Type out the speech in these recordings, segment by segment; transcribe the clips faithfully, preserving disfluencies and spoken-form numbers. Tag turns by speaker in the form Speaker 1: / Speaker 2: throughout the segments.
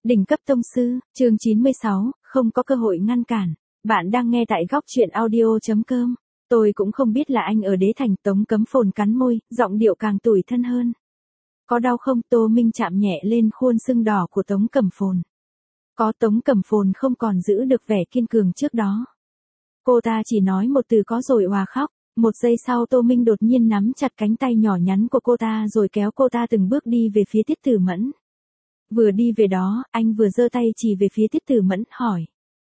Speaker 1: Đỉnh cấp tông sư, chương chín mươi sáu, không có cơ hội ngăn cản. Bạn đang nghe tại góc truyện audio.com. Tôi cũng không biết là anh ở đế thành. Tống Cấm Phồn cắn môi, giọng điệu càng tủi thân hơn. Có đau không? Tô Minh chạm nhẹ lên khuôn sưng đỏ của Tống Cẩm Phồn. Có. Tống Cẩm Phồn không còn giữ được vẻ kiên cường trước đó. Cô ta chỉ nói một từ có rồi òa khóc. Một giây sau Tô Minh đột nhiên nắm chặt cánh tay nhỏ nhắn của cô ta rồi kéo cô ta từng bước đi về phía Tiết Tử Mẫn. Vừa đi về đó, anh vừa giơ tay chỉ về phía Tiết Tử Mẫn, hỏi.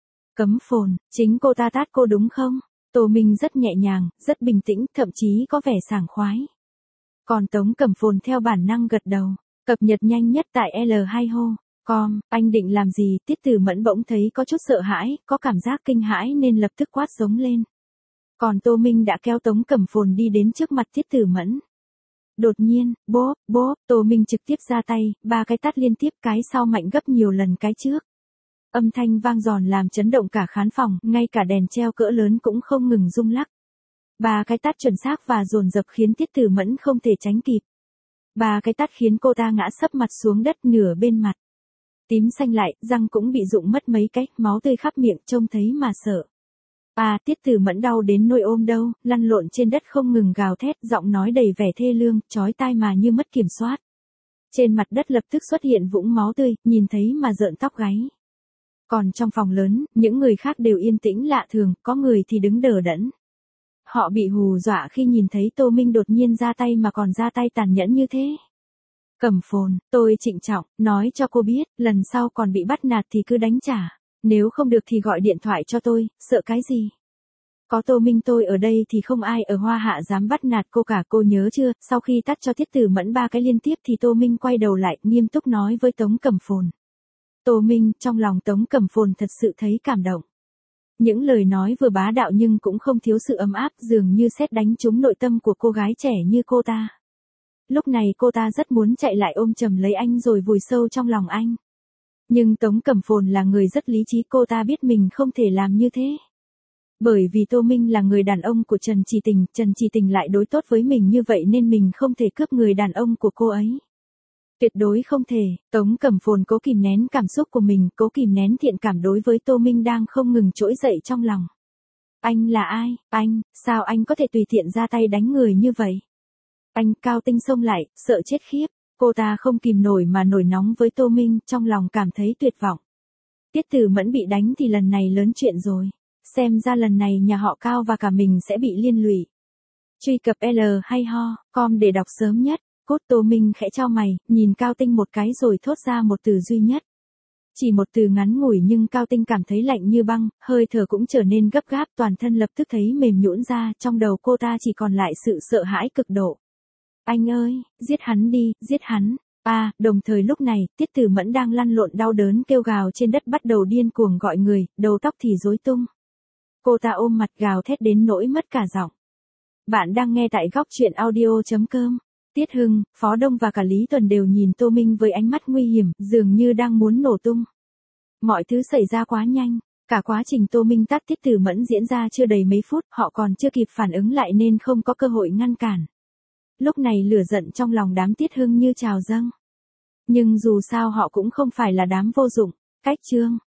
Speaker 1: Cấm Phồn, chính cô ta tát cô đúng không? Tô Minh rất nhẹ nhàng, rất bình tĩnh, thậm chí có vẻ sảng khoái. Còn Tống Cẩm Phồn theo bản năng gật đầu, cập nhật nhanh nhất tại L hai hô. Com, anh định làm gì? Tiết Tử Mẫn bỗng thấy có chút sợ hãi, có cảm giác kinh hãi nên lập tức quát giống lên. Còn Tô Minh đã kéo Tống Cẩm Phồn đi đến trước mặt Tiết Tử Mẫn. Đột nhiên, bốp, bốp, Tô Minh trực tiếp ra tay, ba cái tát liên tiếp, cái sau mạnh gấp nhiều lần cái trước. Âm thanh vang giòn làm chấn động cả khán phòng, ngay cả đèn treo cỡ lớn cũng không ngừng rung lắc. Ba cái tát chuẩn xác và dồn dập khiến Tiết Tử Mẫn không thể tránh kịp. Ba cái tát khiến cô ta ngã sấp mặt xuống đất, nửa bên mặt tím xanh lại, răng cũng bị rụng mất mấy cái, máu tươi khắp miệng, trông thấy mà sợ. À, Tiết Tử Mẫn đau đến nỗi ôm đâu, lăn lộn trên đất không ngừng gào thét, giọng nói đầy vẻ thê lương, chói tai mà như mất kiểm soát. Trên mặt đất lập tức xuất hiện vũng máu tươi, nhìn thấy mà rợn tóc gáy. Còn trong phòng lớn, những người khác đều yên tĩnh lạ thường, có người thì đứng đờ đẫn. Họ bị hù dọa khi nhìn thấy Tô Minh đột nhiên ra tay mà còn ra tay tàn nhẫn như thế. Cẩm Phồn, tôi trịnh trọng, nói cho cô biết, lần sau còn bị bắt nạt thì cứ đánh trả. Nếu không được thì gọi điện thoại cho tôi, sợ cái gì? Có Tô Minh tôi ở đây thì không ai ở Hoa Hạ dám bắt nạt cô cả, cô nhớ chưa? Sau khi tát cho Tiết Tử Mẫn ba cái liên tiếp thì Tô Minh quay đầu lại, nghiêm túc nói với Tống Cẩm Phồn. Tô Minh, trong lòng Tống Cẩm Phồn thật sự thấy cảm động. Những lời nói vừa bá đạo nhưng cũng không thiếu sự ấm áp, dường như sét đánh trúng nội tâm của cô gái trẻ như cô ta. Lúc này cô ta rất muốn chạy lại ôm chầm lấy anh rồi vùi sâu trong lòng anh. Nhưng Tống Cẩm Phồn là người rất lý trí, cô ta biết mình không thể làm như thế. Bởi vì Tô Minh là người đàn ông của Trần Trì Tình, Trần Trì Tình lại đối tốt với mình như vậy nên mình không thể cướp người đàn ông của cô ấy. Tuyệt đối không thể. Tống Cẩm Phồn cố kìm nén cảm xúc của mình, cố kìm nén thiện cảm đối với Tô Minh đang không ngừng trỗi dậy trong lòng. Anh là ai? Anh, sao anh có thể tùy tiện ra tay đánh người như vậy? Anh, Cao Tinh xông lại, sợ chết khiếp. Cô ta không kìm nổi mà nổi nóng với Tô Minh, trong lòng cảm thấy tuyệt vọng. Tiết Tử Mẫn bị đánh thì lần này lớn chuyện rồi. Xem ra lần này nhà họ Cao và cả mình sẽ bị liên lụy. Truy cập L hay ho, com để đọc sớm nhất. Cốt. Tô Minh khẽ chau mày, nhìn Cao Tinh một cái rồi thốt ra một từ duy nhất. Chỉ một từ ngắn ngủi nhưng Cao Tinh cảm thấy lạnh như băng, hơi thở cũng trở nên gấp gáp, toàn thân lập tức thấy mềm nhũn ra, trong đầu cô ta chỉ còn lại sự sợ hãi cực độ. Anh ơi, giết hắn đi, giết hắn. À, đồng thời lúc này, Tiết Tử Mẫn đang lăn lộn đau đớn kêu gào trên đất, bắt đầu điên cuồng gọi người, đầu tóc thì rối tung. Cô ta ôm mặt gào thét đến nỗi mất cả giọng. Bạn đang nghe tại góc truyện audio.com. Tiết Hưng, Phó Đông và cả Lý Tuần đều nhìn Tô Minh với ánh mắt nguy hiểm, dường như đang muốn nổ tung. Mọi thứ xảy ra quá nhanh, cả quá trình Tô Minh tát Tiết Tử Mẫn diễn ra chưa đầy mấy phút, họ còn chưa kịp phản ứng lại nên không có cơ hội ngăn cản. Lúc này lửa giận trong lòng đám Tiết Hưng như trào dâng. Nhưng dù sao họ cũng không phải là đám vô dụng. Cách chương.